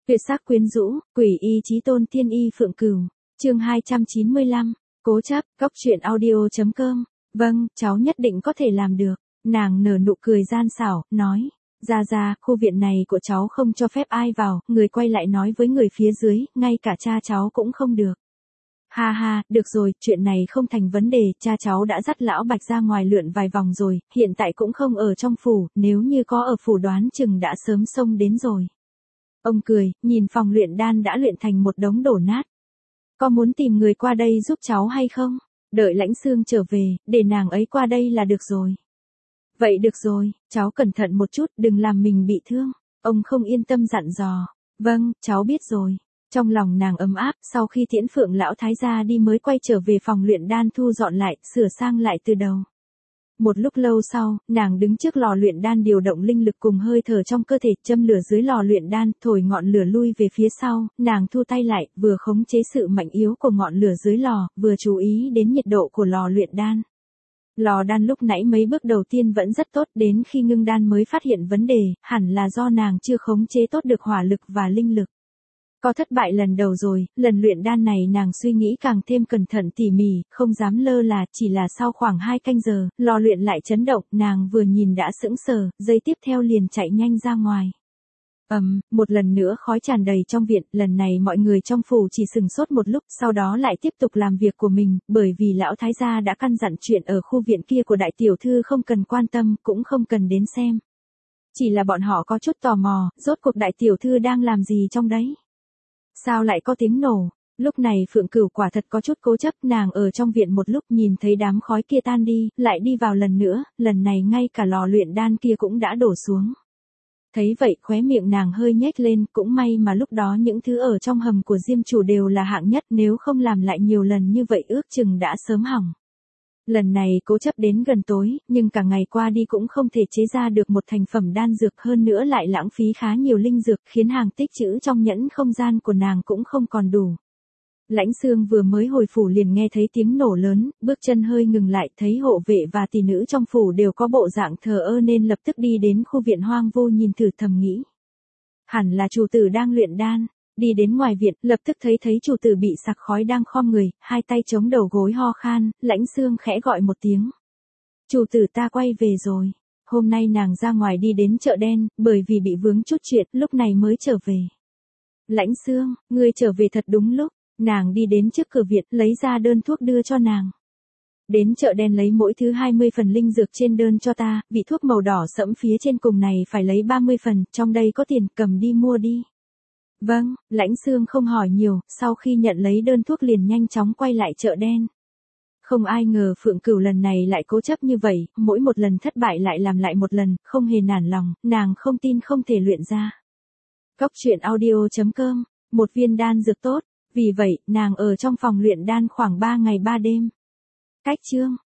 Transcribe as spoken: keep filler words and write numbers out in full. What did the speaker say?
Tuyệt sắc quyến rũ, quỷ y chí tôn tiên y Phượng Cửu. Chương hai trăm chín mươi lăm, cố chấp, góc truyện audio chấm com. Vâng, cháu nhất định có thể làm được. Nàng nở nụ cười gian xảo, nói. Ra ra, khu viện này của cháu không cho phép ai vào, người quay lại nói với người phía dưới, ngay cả cha cháu cũng không được. Ha ha, được rồi, chuyện này không thành vấn đề, cha cháu đã dắt lão Bạch ra ngoài lượn vài vòng rồi, hiện tại cũng không ở trong phủ, nếu như có ở phủ đoán chừng đã sớm xông đến rồi. Ông cười, nhìn phòng luyện đan đã luyện thành một đống đổ nát. Có muốn tìm người qua đây giúp cháu hay không? Đợi Lãnh Xương trở về, để nàng ấy qua đây là được rồi. Vậy được rồi, cháu cẩn thận một chút, đừng làm mình bị thương. Ông không yên tâm dặn dò. Vâng, cháu biết rồi. Trong lòng nàng ấm áp, sau khi tiễn Phượng lão thái gia đi mới quay trở về phòng luyện đan thu dọn lại, sửa sang lại từ đầu. Một lúc lâu sau, nàng đứng trước lò luyện đan điều động linh lực cùng hơi thở trong cơ thể, châm lửa dưới lò luyện đan, thổi ngọn lửa lui về phía sau, nàng thu tay lại, vừa khống chế sự mạnh yếu của ngọn lửa dưới lò, vừa chú ý đến nhiệt độ của lò luyện đan. Lò đan lúc nãy mấy bước đầu tiên vẫn rất tốt, đến khi ngưng đan mới phát hiện vấn đề, hẳn là do nàng chưa khống chế tốt được hỏa lực và linh lực. Có thất bại lần đầu rồi, lần luyện đan này nàng suy nghĩ càng thêm cẩn thận tỉ mỉ, không dám lơ là, chỉ là sau khoảng hai canh giờ, lò luyện lại chấn động, nàng vừa nhìn đã sững sờ, giây tiếp theo liền chạy nhanh ra ngoài. Ầm, um, một lần nữa khói tràn đầy trong viện, lần này mọi người trong phủ chỉ sừng sốt một lúc, sau đó lại tiếp tục làm việc của mình, bởi vì lão thái gia đã căn dặn chuyện ở khu viện kia của đại tiểu thư không cần quan tâm, cũng không cần đến xem. Chỉ là bọn họ có chút tò mò, rốt cuộc đại tiểu thư đang làm gì trong đấy? Sao lại có tiếng nổ? Lúc này Phượng Cửu quả thật có chút cố chấp, nàng ở trong viện một lúc nhìn thấy đám khói kia tan đi, lại đi vào lần nữa, lần này ngay cả lò luyện đan kia cũng đã đổ xuống. Thấy vậy khóe miệng nàng hơi nhếch lên, cũng may mà lúc đó những thứ ở trong hầm của Diêm chủ đều là hạng nhất, nếu không làm lại nhiều lần như vậy ước chừng đã sớm hỏng. Lần này cố chấp đến gần tối, nhưng cả ngày qua đi cũng không thể chế ra được một thành phẩm đan dược, hơn nữa lại lãng phí khá nhiều linh dược, khiến hàng tích trữ trong nhẫn không gian của nàng cũng không còn đủ. Lãnh Xương vừa mới hồi phủ liền nghe thấy tiếng nổ lớn, bước chân hơi ngừng lại, thấy hộ vệ và tỷ nữ trong phủ đều có bộ dạng thờ ơ nên lập tức đi đến khu viện hoang vu nhìn thử, thầm nghĩ. Hẳn là chủ tử đang luyện đan. Đi đến ngoài viện, lập tức thấy thấy chủ tử bị sặc khói đang khom người, hai tay chống đầu gối ho khan, Lãnh Xương khẽ gọi một tiếng. Chủ tử ta quay về rồi. Hôm nay nàng ra ngoài đi đến chợ đen, bởi vì bị vướng chút chuyện, lúc này mới trở về. Lãnh Xương, ngươi trở về thật đúng lúc. Nàng đi đến trước cửa viện, lấy ra đơn thuốc đưa cho nàng. Đến chợ đen lấy mỗi thứ hai mươi phần linh dược trên đơn cho ta, vị thuốc màu đỏ sẫm phía trên cùng này phải lấy ba mươi phần, trong đây có tiền, cầm đi mua đi. Vâng, Lãnh Xương không hỏi nhiều, sau khi nhận lấy đơn thuốc liền nhanh chóng quay lại chợ đen. Không ai ngờ Phượng Cửu lần này lại cố chấp như vậy, mỗi một lần thất bại lại làm lại một lần, không hề nản lòng, nàng không tin không thể luyện ra. Góc truyện audio chấm com, một viên đan dược tốt, vì vậy, nàng ở trong phòng luyện đan khoảng ba ngày ba đêm. Cách chương.